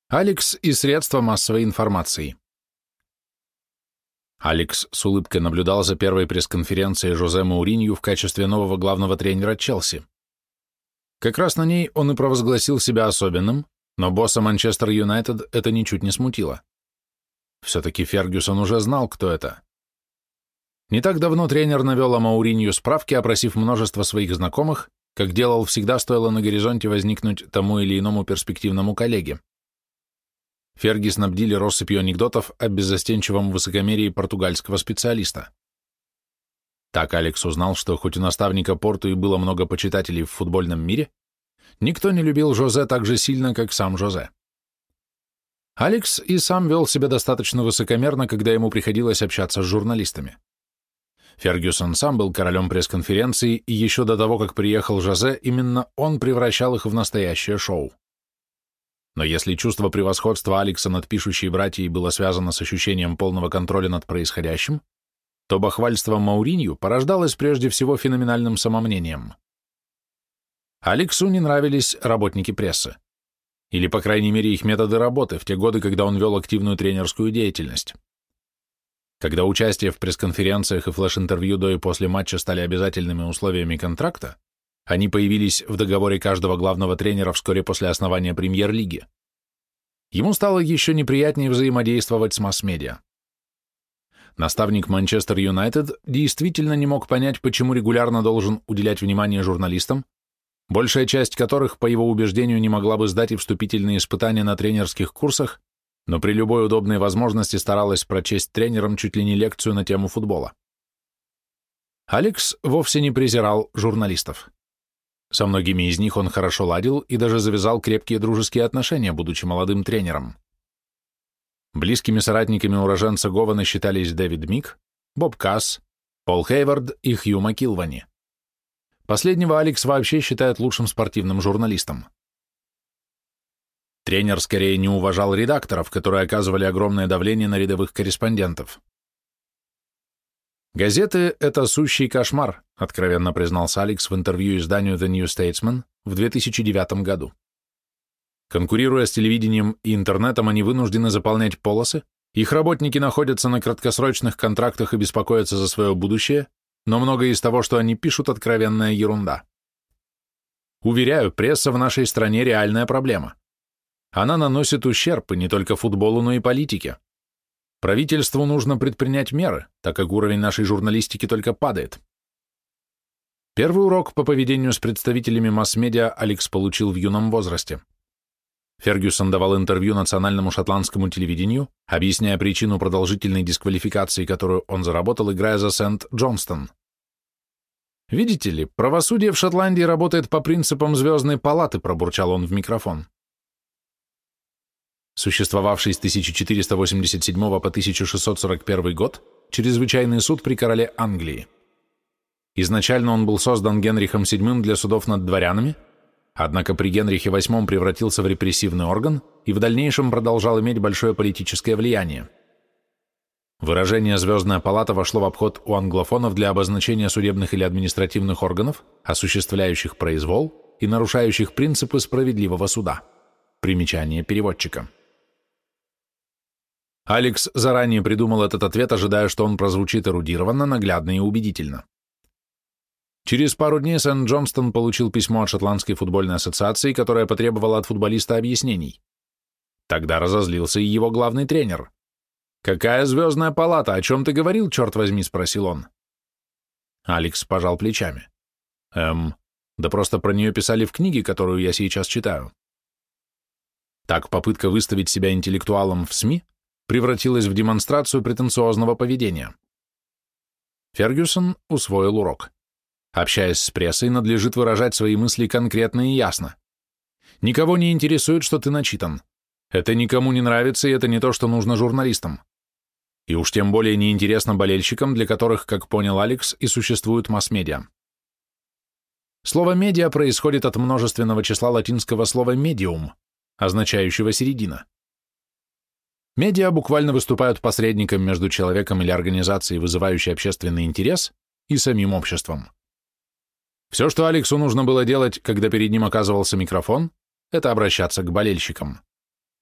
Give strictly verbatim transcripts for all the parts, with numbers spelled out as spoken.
Алекс и средства массовой информации. Алекс с улыбкой наблюдал за первой пресс-конференцией Жозе Мауринью в качестве нового главного тренера Челси. Как раз на ней он и провозгласил себя особенным, но босса Манчестер Юнайтед это ничуть не смутило. Все-таки Фергюсон уже знал, кто это. Не так давно тренер навел о Мауринью справки, опросив множество своих знакомых, как делал всегда, стоило на горизонте возникнуть тому или иному перспективному коллеге. Ферги снабдили россыпью анекдотов о беззастенчивом высокомерии португальского специалиста. Так Алекс узнал, что хоть у наставника Порту и было много почитателей в футбольном мире, никто не любил Жозе так же сильно, как сам Жозе. Алекс и сам вел себя достаточно высокомерно, когда ему приходилось общаться с журналистами. Фергюсон сам был королем пресс-конференции, и еще до того, как приехал Жозе, именно он превращал их в настоящее шоу. Но если чувство превосходства Алекса над пишущей братьей было связано с ощущением полного контроля над происходящим, то бахвальство Мауринью порождалось прежде всего феноменальным самомнением. Алексу не нравились работники прессы. Или, по крайней мере, их методы работы в те годы, когда он вел активную тренерскую деятельность. Когда участие в пресс-конференциях и флеш-интервью до и после матча стали обязательными условиями контракта, они появились в договоре каждого главного тренера вскоре после основания премьер-лиги. Ему стало еще неприятнее взаимодействовать с масс-медиа. Наставник Манчестер Юнайтед действительно не мог понять, почему регулярно должен уделять внимание журналистам, большая часть которых, по его убеждению, не могла бы сдать и вступительные испытания на тренерских курсах, но при любой удобной возможности старалась прочесть тренерам чуть ли не лекцию на тему футбола. Алекс вовсе не презирал журналистов. Со многими из них он хорошо ладил и даже завязал крепкие дружеские отношения, будучи молодым тренером. Близкими соратниками уроженца Гована считались Дэвид Мик, Боб Касс, Пол Хейвард и Хью Макилвани. Последнего Алекс вообще считает лучшим спортивным журналистом. Тренер скорее не уважал редакторов, которые оказывали огромное давление на рядовых корреспондентов. «Газеты — это сущий кошмар», — откровенно признался Алекс в интервью изданию The New Statesman в две тысячи девятом году. Конкурируя с телевидением и интернетом, они вынуждены заполнять полосы, их работники находятся на краткосрочных контрактах и беспокоятся за свое будущее, но многое из того, что они пишут, откровенная ерунда. Уверяю, пресса в нашей стране — реальная проблема. Она наносит ущерб и не только футболу, но и политике. Правительству нужно предпринять меры, так как уровень нашей журналистики только падает. Первый урок по поведению с представителями масс-медиа Алекс получил в юном возрасте. Фергюсон давал интервью национальному шотландскому телевидению, объясняя причину продолжительной дисквалификации, которую он заработал, играя за Сент-Джонстон. «Видите ли, правосудие в Шотландии работает по принципам звездной палаты», пробурчал он в микрофон. Существовавший с тысяча четыреста восемьдесят седьмого по тысяча шестьсот сорок первый год, чрезвычайный суд при короле Англии. Изначально он был создан Генрихом седьмым для судов над дворянами, однако при Генрихе восьмом превратился в репрессивный орган и в дальнейшем продолжал иметь большое политическое влияние. Выражение «звездная палата» вошло в обход у англофонов для обозначения судебных или административных органов, осуществляющих произвол и нарушающих принципы справедливого суда. Примечание переводчика. Алекс заранее придумал этот ответ, ожидая, что он прозвучит эрудированно, наглядно и убедительно. Через пару дней Сент-Джонстон получил письмо от Шотландской футбольной ассоциации, которая потребовала от футболиста объяснений. Тогда разозлился и его главный тренер. «Какая звездная палата? О чем ты говорил, черт возьми?» — спросил он. Алекс пожал плечами. «Эм, да просто про нее писали в книге, которую я сейчас читаю». Так попытка выставить себя интеллектуалом в СМИ превратилась в демонстрацию претенциозного поведения. Фергюсон усвоил урок. Общаясь с прессой, надлежит выражать свои мысли конкретно и ясно. Никого не интересует, что ты начитан. Это никому не нравится, и это не то, что нужно журналистам. И уж тем более неинтересно болельщикам, для которых, как понял Алекс, и существуют масс-медиа. Слово «медиа» происходит от множественного числа латинского слова «медиум», означающего «середина». Медиа буквально выступают посредником между человеком или организацией, вызывающей общественный интерес, и самим обществом. Все, что Алексу нужно было делать, когда перед ним оказывался микрофон, это обращаться к болельщикам.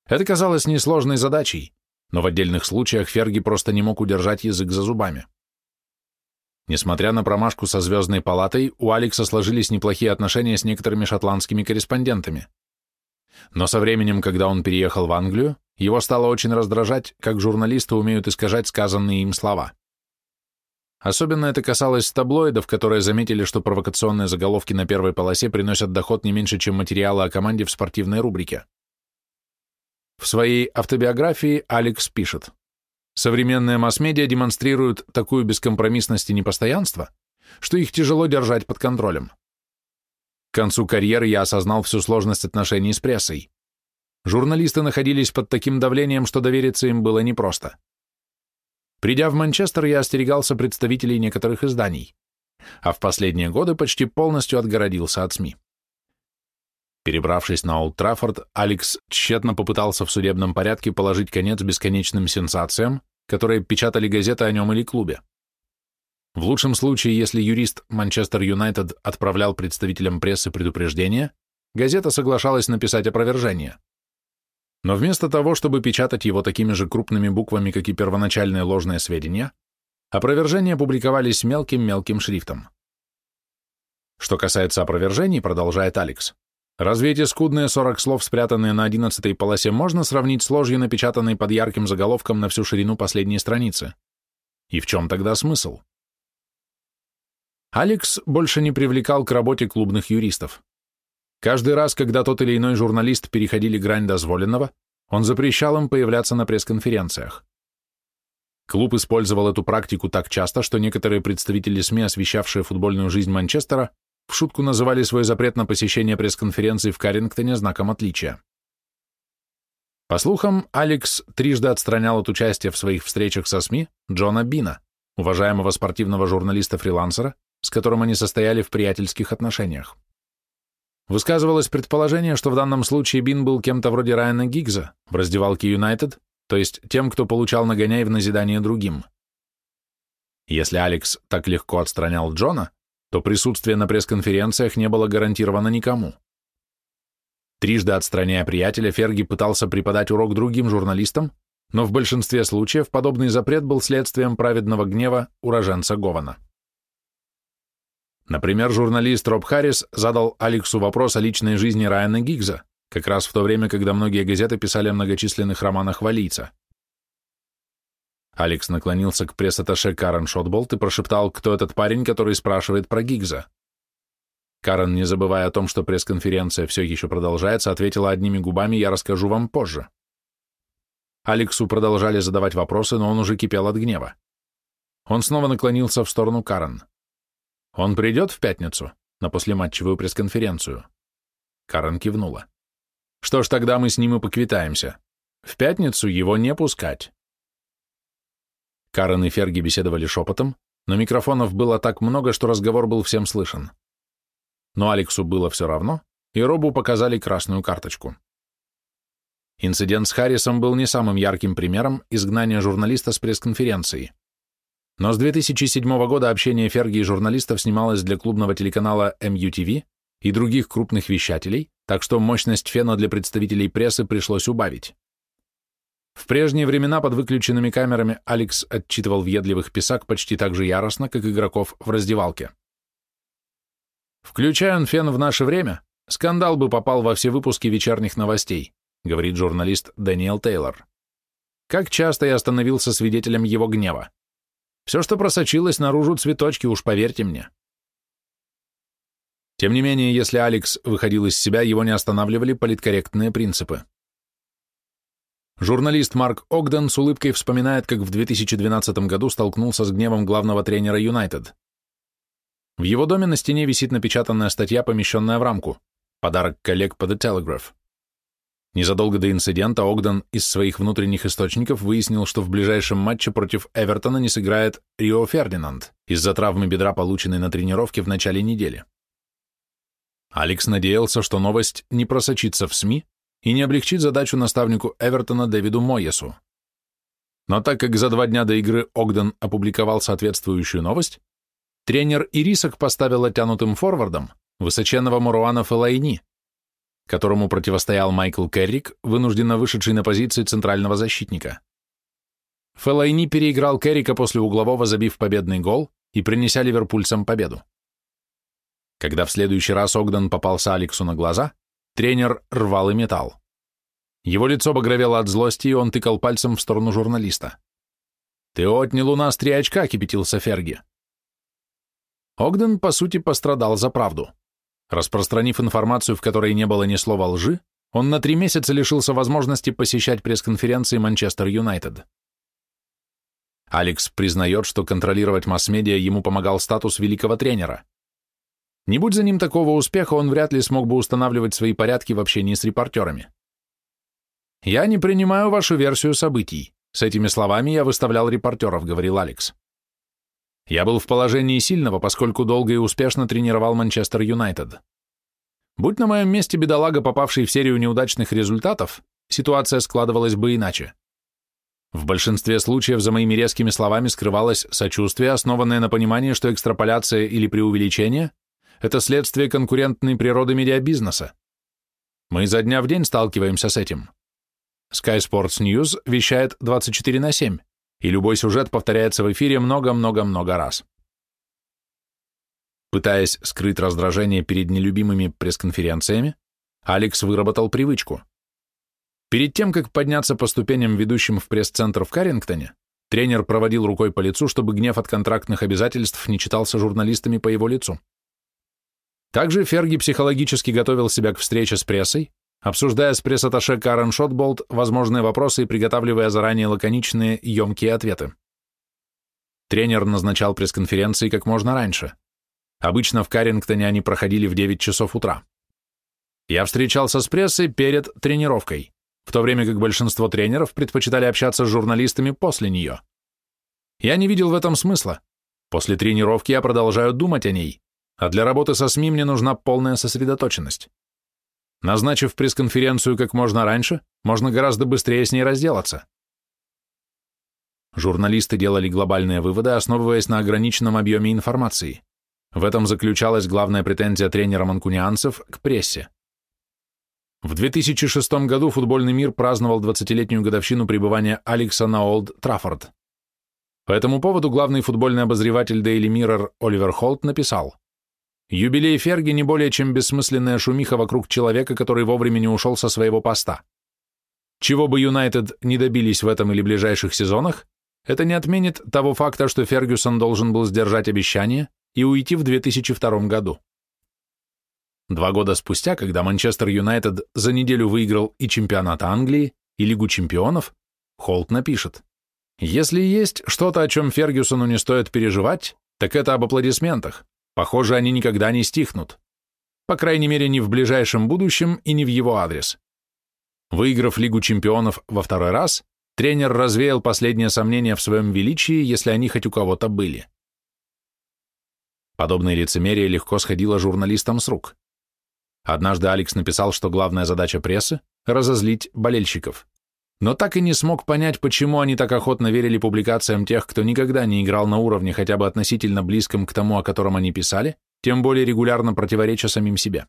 Это казалось несложной задачей, но в отдельных случаях Ферги просто не мог удержать язык за зубами. Несмотря на промашку со Звездной палатой, у Алекса сложились неплохие отношения с некоторыми шотландскими корреспондентами. Но со временем, когда он переехал в Англию, его стало очень раздражать, как журналисты умеют искажать сказанные им слова. Особенно это касалось таблоидов, которые заметили, что провокационные заголовки на первой полосе приносят доход не меньше, чем материалы о команде в спортивной рубрике. В своей автобиографии Алекс пишет: «Современные масс-медиа демонстрируют такую бескомпромиссность и непостоянство, что их тяжело держать под контролем. К концу карьеры я осознал всю сложность отношений с прессой. Журналисты находились под таким давлением, что довериться им было непросто. Придя в Манчестер, я остерегался представителей некоторых изданий, а в последние годы почти полностью отгородился от СМИ». Перебравшись на Олд Траффорд, Алекс тщетно попытался в судебном порядке положить конец бесконечным сенсациям, которые печатали газеты о нем или клубе. В лучшем случае, если юрист Манчестер Юнайтед отправлял представителям прессы предупреждение, газета соглашалась написать опровержение. Но вместо того, чтобы печатать его такими же крупными буквами, как и первоначальные ложные сведения, опровержения публиковались мелким-мелким шрифтом. Что касается опровержений, продолжает Алекс, разве эти скудные сорок слов, спрятанные на одиннадцатой полосе, можно сравнить с ложью, напечатанной под ярким заголовком на всю ширину последней страницы? И в чем тогда смысл? Алекс больше не привлекал к работе клубных юристов. Каждый раз, когда тот или иной журналист переходили грань дозволенного, он запрещал им появляться на пресс-конференциях. Клуб использовал эту практику так часто, что некоторые представители СМИ, освещавшие футбольную жизнь Манчестера, в шутку называли свой запрет на посещение пресс-конференций в Каррингтоне знаком отличия. По слухам, Алекс трижды отстранял от участия в своих встречах со СМИ Джона Бина, уважаемого спортивного журналиста-фрилансера, с которым они состояли в приятельских отношениях. Высказывалось предположение, что в данном случае Бин был кем-то вроде Райана Гиггза в раздевалке Юнайтед, то есть тем, кто получал нагоняй в назидание другим. Если Алекс так легко отстранял Джона, то присутствие на пресс-конференциях не было гарантировано никому. Трижды отстраняя приятеля, Ферги пытался преподать урок другим журналистам, но в большинстве случаев подобный запрет был следствием праведного гнева уроженца Гована. Например, журналист Роб Харрис задал Алексу вопрос о личной жизни Райана Гиггза, как раз в то время, когда многие газеты писали о многочисленных романах валлийца. Алекс наклонился к пресс-атташе Карен Шотболт и прошептал, кто этот парень, который спрашивает про Гиггза. Карен, не забывая о том, что пресс-конференция все еще продолжается, ответила одними губами: «Я расскажу вам позже». Алексу продолжали задавать вопросы, но он уже кипел от гнева. Он снова наклонился в сторону Карен. «Он придет в пятницу на послематчевую пресс-конференцию?» Карен кивнула. «Что ж, тогда мы с ним и поквитаемся. В пятницу его не пускать». Карен и Ферги беседовали шепотом, но микрофонов было так много, что разговор был всем слышен. Но Алексу было все равно, и Робу показали красную карточку. Инцидент с Харрисом был не самым ярким примером изгнания журналиста с пресс-конференции. Но с две тысячи седьмого года общение Ферги и журналистов снималось для клубного телеканала эм ю ти ви и других крупных вещателей, так что мощность фена для представителей прессы пришлось убавить. В прежние времена под выключенными камерами Алекс отчитывал въедливых писак почти так же яростно, как игроков в раздевалке. «Включая он фен в наше время, скандал бы попал во все выпуски вечерних новостей», говорит журналист Дэниел Тейлор. «Как часто я становился свидетелем его гнева. Все, что просочилось наружу, цветочки, уж поверьте мне». Тем не менее, если Алекс выходил из себя, его не останавливали политкорректные принципы. Журналист Марк Огден с улыбкой вспоминает, как в две тысячи двенадцатом году столкнулся с гневом главного тренера Юнайтед. В его доме на стене висит напечатанная статья, помещенная в рамку, подарок коллег по The Telegraph. Незадолго до инцидента Огден из своих внутренних источников выяснил, что в ближайшем матче против Эвертона не сыграет Рио Фердинанд из-за травмы бедра, полученной на тренировке в начале недели. Алекс надеялся, что новость не просочится в СМИ и не облегчит задачу наставнику Эвертона Дэвиду Моесу. Но так как за два дня до игры Огден опубликовал соответствующую новость, тренер Ирисок поставил оттянутым форвардом высоченного Маруана Фелайни, которому противостоял Майкл Керрик, вынужденно вышедший на позиции центрального защитника. Феллайни переиграл Керрика после углового, забив победный гол и принеся ливерпульцам победу. Когда в следующий раз Огден попался Алексу на глаза, тренер рвал и металл. Его лицо багровело от злости, и он тыкал пальцем в сторону журналиста. «Ты отнял у нас три очка», — кипятился Ферги. Огден, по сути, пострадал за правду. Распространив информацию, в которой не было ни слова лжи, он на три месяца лишился возможности посещать пресс-конференции Манчестер Юнайтед. Алекс признает, что контролировать масс-медиа ему помогал статус великого тренера. Не будь за ним такого успеха, он вряд ли смог бы устанавливать свои порядки в общении с репортерами. «Я не принимаю вашу версию событий. С этими словами я выставлял репортеров», — говорил Алекс. «Я был в положении сильного, поскольку долго и успешно тренировал Манчестер Юнайтед. Будь на моем месте бедолага, попавший в серию неудачных результатов, ситуация складывалась бы иначе. В большинстве случаев за моими резкими словами скрывалось сочувствие, основанное на понимании, что экстраполяция или преувеличение — это следствие конкурентной природы медиабизнеса. Мы изо дня в день сталкиваемся с этим. Sky Sports News вещает двадцать четыре на семь, и любой сюжет повторяется в эфире много-много-много раз». Пытаясь скрыть раздражение перед нелюбимыми пресс-конференциями, Алекс выработал привычку. Перед тем, как подняться по ступеням, ведущим в пресс-центр в Каррингтоне, тренер проводил рукой по лицу, чтобы гнев от контрактных обязательств не читался журналистами по его лицу. Также Ферги психологически готовил себя к встрече с прессой, обсуждая с пресс-атташе Карен Шотболт возможные вопросы и приготавливая заранее лаконичные, емкие ответы. Тренер назначал пресс-конференции как можно раньше. Обычно в Каррингтоне они проходили в девять часов утра. Я встречался с прессой перед тренировкой, в то время как большинство тренеров предпочитали общаться с журналистами после нее. Я не видел в этом смысла. После тренировки я продолжаю думать о ней, а для работы со СМИ мне нужна полная сосредоточенность. Назначив пресс-конференцию как можно раньше, можно гораздо быстрее с ней разделаться. Журналисты делали глобальные выводы, основываясь на ограниченном объеме информации. В этом заключалась главная претензия тренера манкунианцев к прессе. В две тысячи шестом году футбольный мир праздновал двадцатилетнюю годовщину пребывания Алекса на Олд Траффорд. По этому поводу главный футбольный обозреватель Daily Mirror Оливер Холт написал: «Юбилей Ферги не более чем бессмысленная шумиха вокруг человека, который вовремя не ушел со своего поста. Чего бы Юнайтед не добились в этом или ближайших сезонах, это не отменит того факта, что Фергюсон должен был сдержать обещание и уйти в две тысячи втором году». Два года спустя, когда Манчестер Юнайтед за неделю выиграл и чемпионат Англии, и Лигу чемпионов, Холт напишет: «Если есть что-то, о чем Фергюсону не стоит переживать, так это об аплодисментах. Похоже, они никогда не стихнут. По крайней мере, не в ближайшем будущем и не в его адрес». Выиграв Лигу чемпионов во второй раз, тренер развеял последние сомнения в своем величии, если они хоть у кого-то были. Подобное лицемерие легко сходило журналистам с рук. Однажды Алекс написал, что главная задача прессы – разозлить болельщиков. Но так и не смог понять, почему они так охотно верили публикациям тех, кто никогда не играл на уровне хотя бы относительно близком к тому, о котором они писали, тем более регулярно противореча самим себе.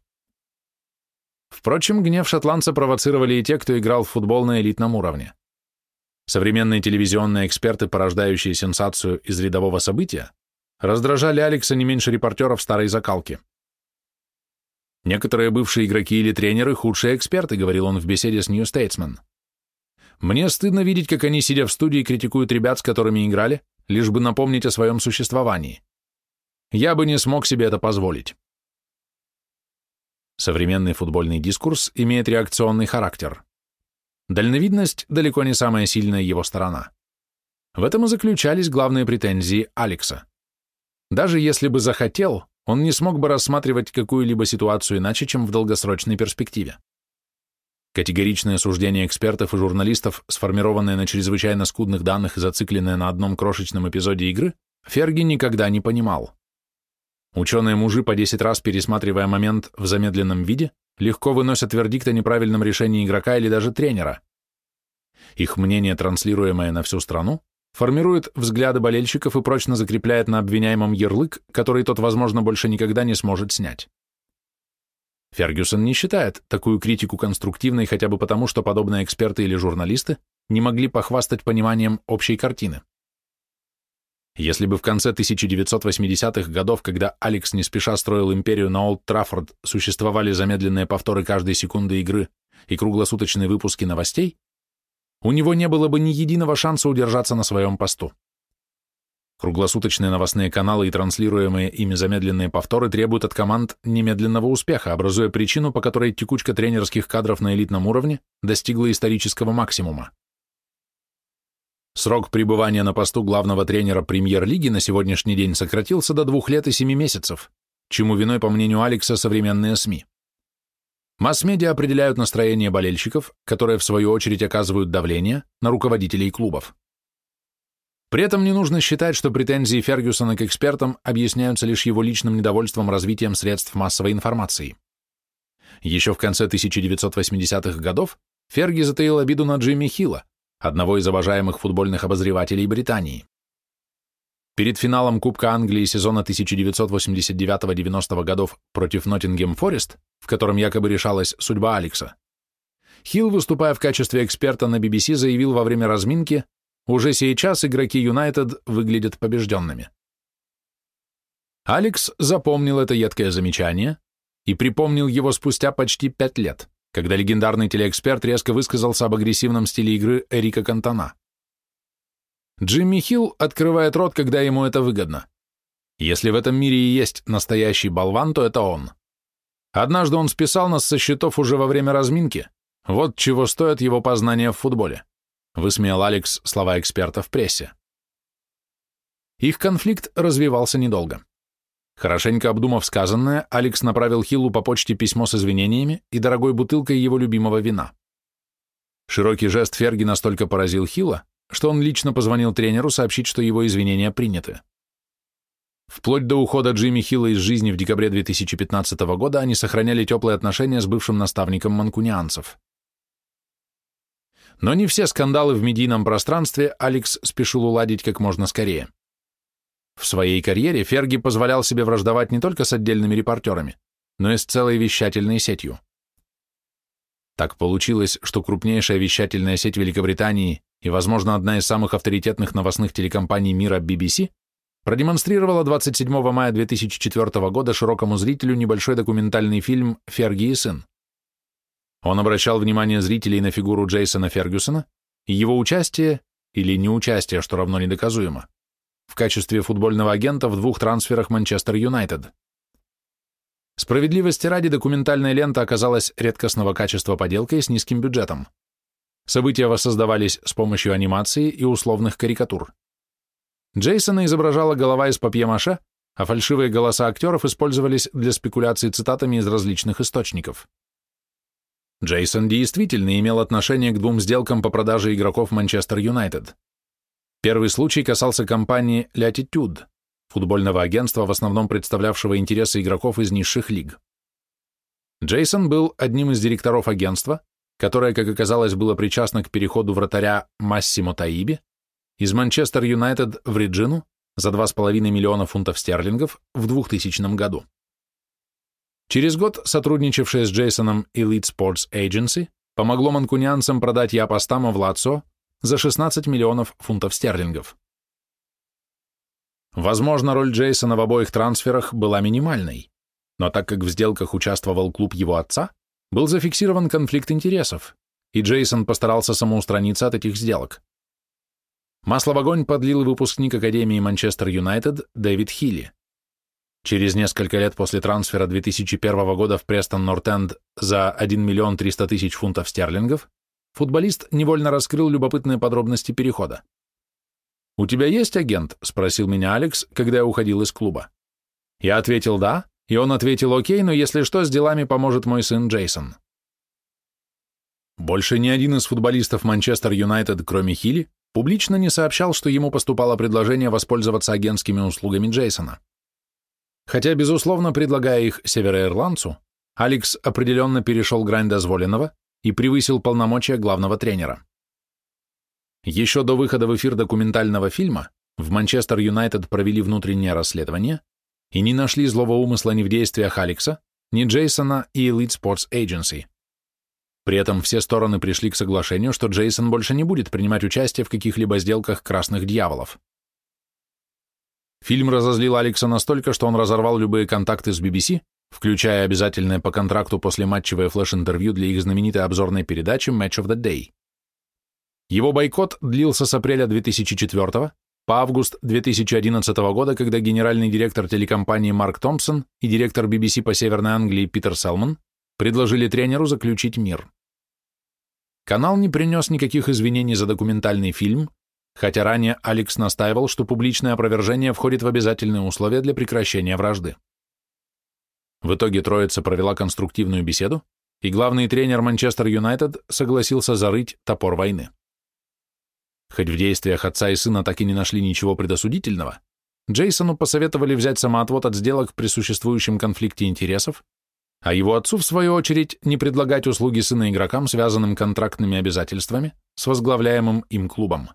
Впрочем, гнев шотландца провоцировали и те, кто играл в футбол на элитном уровне. Современные телевизионные эксперты, порождающие сенсацию из рядового события, раздражали Алекса не меньше репортеров старой закалки. «Некоторые бывшие игроки или тренеры – худшие эксперты», – говорил он в беседе с New Statesman. «Мне стыдно видеть, как они, сидя в студии, критикуют ребят, с которыми играли, лишь бы напомнить о своем существовании. Я бы не смог себе это позволить». Современный футбольный дискурс имеет реакционный характер. Дальновидность далеко не самая сильная его сторона. В этом и заключались главные претензии Алекса. Даже если бы захотел, он не смог бы рассматривать какую-либо ситуацию иначе, чем в долгосрочной перспективе. Категоричные суждения экспертов и журналистов, сформированные на чрезвычайно скудных данных и зацикленные на одном крошечном эпизоде игры, Ферги никогда не понимал. Ученые-мужи, по десять раз пересматривая момент в замедленном виде, легко выносят вердикт о неправильном решении игрока или даже тренера. Их мнение, транслируемое на всю страну, формирует взгляды болельщиков и прочно закрепляет на обвиняемом ярлык, который тот, возможно, больше никогда не сможет снять. Фергюсон не считает такую критику конструктивной хотя бы потому, что подобные эксперты или журналисты не могли похвастать пониманием общей картины. Если бы в конце тысяча девятьсот восьмидесятых годов, когда Алекс не спеша строил империю на Олд Траффорд, существовали замедленные повторы каждой секунды игры и круглосуточные выпуски новостей, у него не было бы ни единого шанса удержаться на своем посту. Круглосуточные новостные каналы и транслируемые ими замедленные повторы требуют от команд немедленного успеха, образуя причину, по которой текучка тренерских кадров на элитном уровне достигла исторического максимума. Срок пребывания на посту главного тренера премьер-лиги на сегодняшний день сократился до двух лет и семи месяцев, чему виной, по мнению Алекса, современные СМИ. Масс-медиа определяют настроение болельщиков, которые, в свою очередь, оказывают давление на руководителей клубов. При этом не нужно считать, что претензии Фергюсона к экспертам объясняются лишь его личным недовольством развитием средств массовой информации. Еще в конце тысяча девятьсот восьмидесятых годов Ферги затаил обиду на Джимми Хилла, одного из обожаемых футбольных обозревателей Британии. Перед финалом Кубка Англии сезона тысяча девятьсот восемьдесят девятого — девяностого годов против Ноттингем Форест, в котором якобы решалась судьба Алекса, Хилл, выступая в качестве эксперта на би би си, заявил во время разминки: «Уже сейчас игроки Юнайтед выглядят побежденными». Алекс запомнил это едкое замечание и припомнил его спустя почти пять лет, когда легендарный телеэксперт резко высказался об агрессивном стиле игры Эрика Кантона. Джимми Хилл открывает рот, когда ему это выгодно. Если в этом мире и есть настоящий болван, то это он. Однажды он списал нас со счетов уже во время разминки. Вот чего стоят его познания в футболе. Высмеял Алекс слова эксперта в прессе. Их конфликт развивался недолго. Хорошенько обдумав сказанное, Алекс направил Хиллу по почте письмо с извинениями и дорогой бутылкой его любимого вина. Широкий жест Ферги настолько поразил Хилла, что он лично позвонил тренеру сообщить, что его извинения приняты. Вплоть до ухода Джимми Хилла из жизни в декабре две тысячи пятнадцатого года они сохраняли теплые отношения с бывшим наставником манкунианцев. Но не все скандалы в медийном пространстве Алекс спешил уладить как можно скорее. В своей карьере Ферги позволял себе враждовать не только с отдельными репортерами, но и с целой вещательной сетью. Так получилось, что крупнейшая вещательная сеть Великобритании и, возможно, одна из самых авторитетных новостных телекомпаний мира би би си продемонстрировала двадцать седьмого мая две тысячи четвёртого года широкому зрителю небольшой документальный фильм «Ферги и сын». Он обращал внимание зрителей на фигуру Джейсона Фергюсона и его участие, или неучастие, что равно недоказуемо, в качестве футбольного агента в двух трансферах Манчестер Юнайтед. Справедливости ради, документальная лента оказалась редкостного качества поделкой с низким бюджетом. События воссоздавались с помощью анимации и условных карикатур. Джейсона изображала голова из папье-маше, а фальшивые голоса актеров использовались для спекуляций цитатами из различных источников. Джейсон действительно имел отношение к двум сделкам по продаже игроков Манчестер Юнайтед. Первый случай касался компании Latitude, футбольного агентства, в основном представлявшего интересы игроков из низших лиг. Джейсон был одним из директоров агентства, которое, как оказалось, было причастно к переходу вратаря Массимо Таиби из Манчестер Юнайтед в Реджину за два с половиной миллиона фунтов стерлингов в двухтысячном году. Через год сотрудничавшее с Джейсоном Elite Sports Agency помогло манкунианцам продать Япостамо в Лацио за шестнадцать миллионов фунтов стерлингов. Возможно, роль Джейсона в обоих трансферах была минимальной, но так как в сделках участвовал клуб его отца, был зафиксирован конфликт интересов, и Джейсон постарался самоустраниться от этих сделок. Масло в огонь подлил выпускник Академии Манчестер Юнайтед Дэвид Хилли. Через несколько лет после трансфера две тысячи первого года в Престон Норт-Энд за один миллион триста тысяч фунтов стерлингов футболист невольно раскрыл любопытные подробности перехода. «У тебя есть агент?» – спросил меня Алекс, когда я уходил из клуба. Я ответил «да», и он ответил «окей, но если что, с делами поможет мой сын Джейсон». Больше ни один из футболистов Манчестер Юнайтед, кроме Хилли, публично не сообщал, что ему поступало предложение воспользоваться агентскими услугами Джейсона. Хотя, безусловно, предлагая их североирландцу, Алекс определенно перешел грань дозволенного и превысил полномочия главного тренера. Еще до выхода в эфир документального фильма в Манчестер Юнайтед провели внутреннее расследование и не нашли злого умысла ни в действиях Алекса, ни Джейсона и Elite Sports Agency. При этом все стороны пришли к соглашению, что Джейсон больше не будет принимать участие в каких-либо сделках красных дьяволов. Фильм разозлил Алекса настолько, что он разорвал любые контакты с би би си, включая обязательное по контракту послематчевое флеш-интервью для их знаменитой обзорной передачи Match of the Day. Его бойкот длился с апреля две тысячи четвёртого по август две тысячи одиннадцатого года, когда генеральный директор телекомпании Марк Томпсон и директор би би си по Северной Англии Питер Селман предложили тренеру заключить мир. Канал не принес никаких извинений за документальный фильм, хотя ранее Алекс настаивал, что публичное опровержение входит в обязательные условия для прекращения вражды. В итоге троица провела конструктивную беседу, и главный тренер Манчестер Юнайтед согласился зарыть топор войны. Хоть в действиях отца и сына так и не нашли ничего предосудительного, Джейсону посоветовали взять самоотвод от сделок при существующем конфликте интересов, а его отцу, в свою очередь, не предлагать услуги сына игрокам, связанным контрактными обязательствами, с возглавляемым им клубом.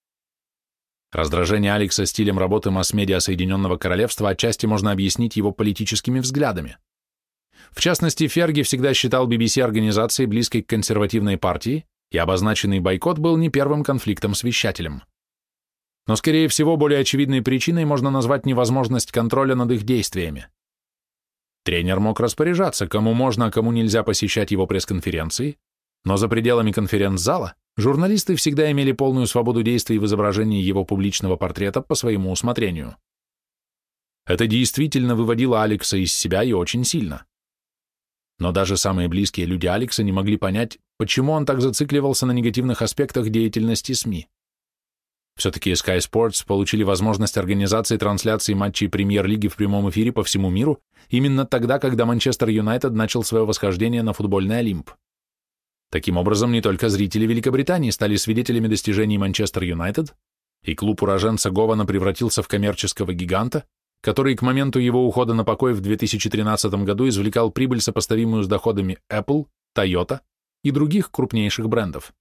Раздражение Алекса стилем работы масс-медиа Соединенного Королевства отчасти можно объяснить его политическими взглядами. В частности, Ферги всегда считал би би си организацией, близкой к консервативной партии, и обозначенный бойкот был не первым конфликтом с вещателем. Но, скорее всего, более очевидной причиной можно назвать невозможность контроля над их действиями. Тренер мог распоряжаться, кому можно, а кому нельзя посещать его пресс-конференции, но за пределами конференц-зала журналисты всегда имели полную свободу действий в изображении его публичного портрета по своему усмотрению. Это действительно выводило Алекса из себя и очень сильно. Но даже самые близкие люди Алекса не могли понять, почему он так зацикливался на негативных аспектах деятельности СМИ. Все-таки Sky Sports получили возможность организации трансляции матчей премьер-лиги в прямом эфире по всему миру именно тогда, когда Манчестер Юнайтед начал свое восхождение на футбольный Олимп. Таким образом, не только зрители Великобритании стали свидетелями достижений Манчестер Юнайтед, и клуб уроженца Гована превратился в коммерческого гиганта, который к моменту его ухода на покой в две тысячи тринадцатом году извлекал прибыль, сопоставимую с доходами Apple, Toyota и других крупнейших брендов.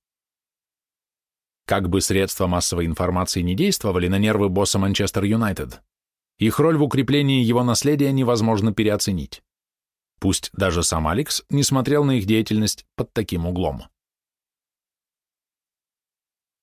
Как бы средства массовой информации не действовали на нервы босса Манчестер Юнайтед, их роль в укреплении его наследия невозможно переоценить. Пусть даже сам Алекс не смотрел на их деятельность под таким углом.